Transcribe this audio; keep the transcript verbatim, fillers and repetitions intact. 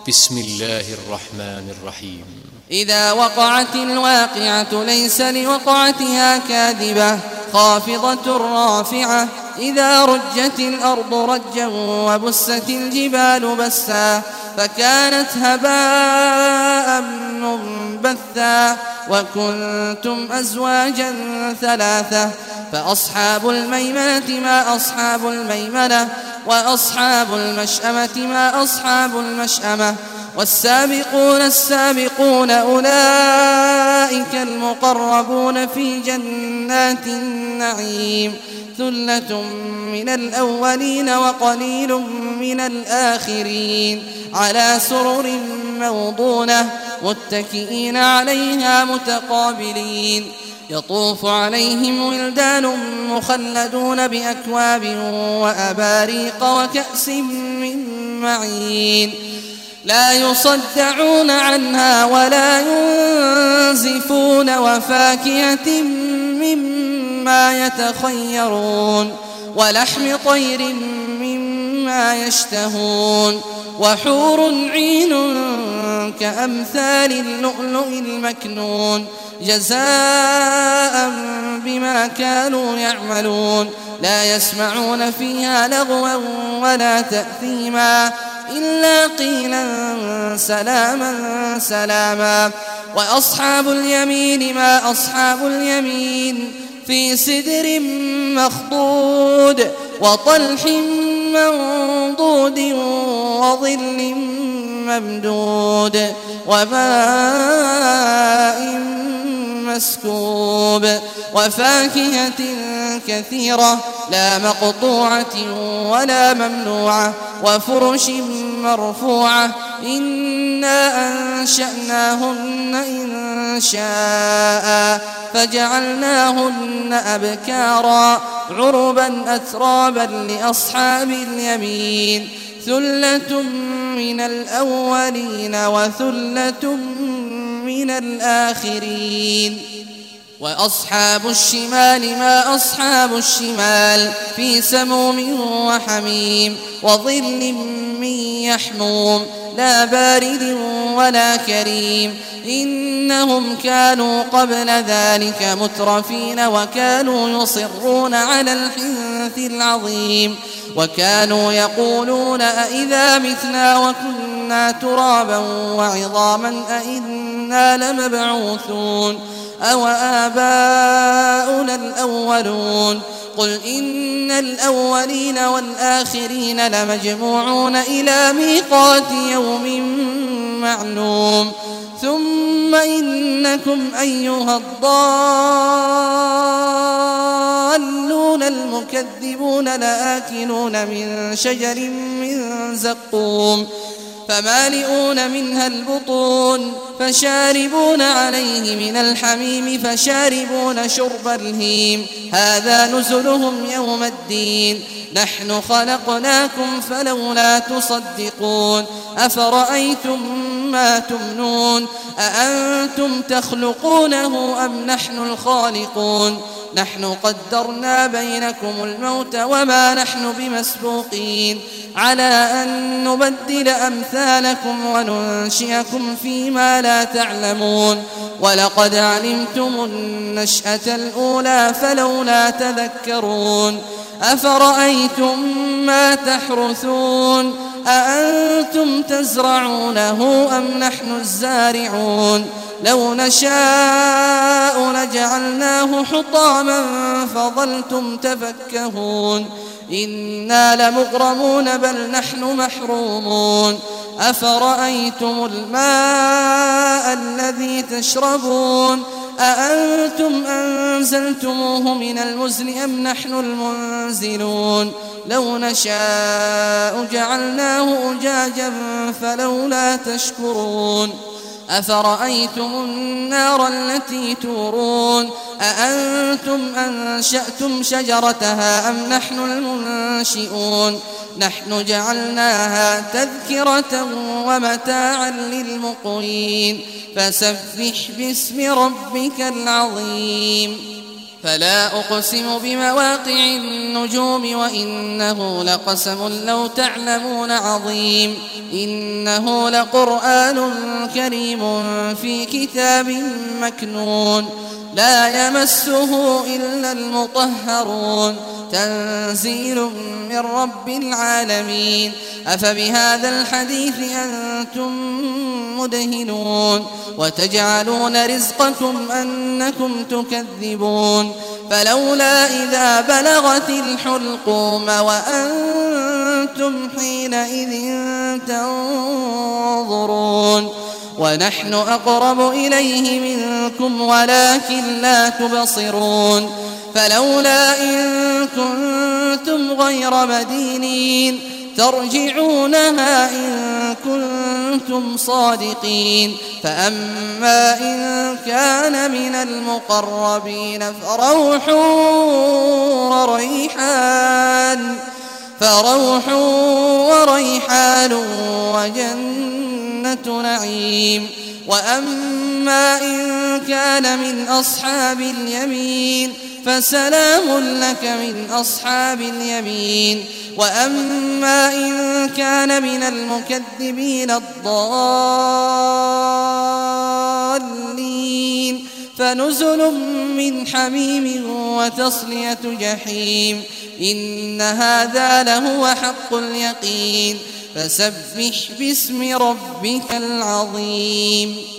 بسم الله الرحمن الرحيم. إذا وقعت الواقعة ليس لوقعتها كاذبة خافضة رافعة إذا رجت الأرض رجا وبست الجبال بسا فكانت هباء منبثا وكنتم أزواجا ثلاثة فأصحاب الميمنة ما أصحاب الميمنة وأصحاب المشأمة ما أصحاب المشأمة والسابقون السابقون أولئك المقربون في جنات النعيم ثلة من الأولين وقليل من الآخرين على سرر موضونة متكئين عليها متقابلين يطوف عليهم ولدان مخلدون بأكواب وأباريق وكأس من معين لا يصدعون عنها ولا ينزفون وفاكهة مما يتخيرون ولحم طير مما يشتهون وحور عين كأمثال اللؤلؤ المكنون جزاء بما كانوا يعملون لا يسمعون فيها لغوا ولا تأثيما إلا قيلا سلاما سلاما وأصحاب اليمين ما أصحاب اليمين في سدر مخضود وطلح منضود وظل ممدود وماء مسكوب وفاكهة كثيرة لا مقطوعة ولا ممنوعة وفرش مرفوعة إنا أنشأناهن إن شاء فجعلناهن أبكارا عربا أترابا لأصحاب اليمين ثلة من الأولين وثلة من الآخرين وأصحاب الشمال ما أصحاب الشمال في سموم وحميم وظل من يحموم لا بارد ولا كريم إنهم كانوا قبل ذلك مترفين وكانوا يصرون على الحنث العظيم وكانوا يقولون أئذا متنا وكنا ترابا وعظاما أئنا لمبعوثون أو آباؤنا الأولون قل إن الأولين والآخرين لمجموعون إلى ميقات يوم معلوم ثم إنكم أيها الضالون المكذبون لآكلون من شجر من زقوم فمالئون منها البطون فشاربون عليه من الحميم فشاربون شرب الهيم هذا نزلهم يوم الدين نحن خلقناكم فلولا تصدقون أفرأيتم ما تمنون أأنتم تخلقونه أم نحن الخالقون نحن قدرنا بينكم الموت وما نحن بمسبوقين على أن نبدل أمثالكم وننشئكم فيما لا تعلمون ولقد علمتم النشأة الأولى فلولا تذكرون أفرأيتم ما تحرثون أأنتم تزرعونه أم نحن الزارعون لو نشاء لجعلناه حطاما فظلتم تفكهون إنا لمغرمون بل نحن محرومون أفرأيتم الماء الذي تشربون أأنتم أنزلتموه من المزن أم نحن المنزلون لو نشاء جعلناه أجاجا فلولا تشكرون أفرأيتم النار التي تورون أأنتم أنشأتم شجرتها أم نحن المنشئون نحن جعلناها تذكرة ومتاعا للمقوين فسبح باسم ربك العظيم فلا أقسم بمواقع النجوم وإنه لقسم لو تعلمون عظيم إنه لقرآن كريم في كتاب مكنون لا يمسه إلا المطهرون تنزيل من رب العالمين أفبهذا الحديث أنتم مدهنون وتجعلون رزقكم أنكم تكذبون فلولا إذا بلغت الحلقوم وأنتم حينئذ تنظرون ونحن أقرب إليه منكم ولكن لا تبصرون فلولا إن كنتم غير مدينين ترجعونها إن كنتم صادقين فأما إن كان من المقربين فروح وريحان فروح وريحان وجنة نعيم وأما إن كان من أصحاب اليمين فسلام لك من أصحاب اليمين وأما إن كان من المكذبين الضالين فنزل من حميم وتصلية جحيم إن هذا لهو حق اليقين فسبح باسم ربك العظيم.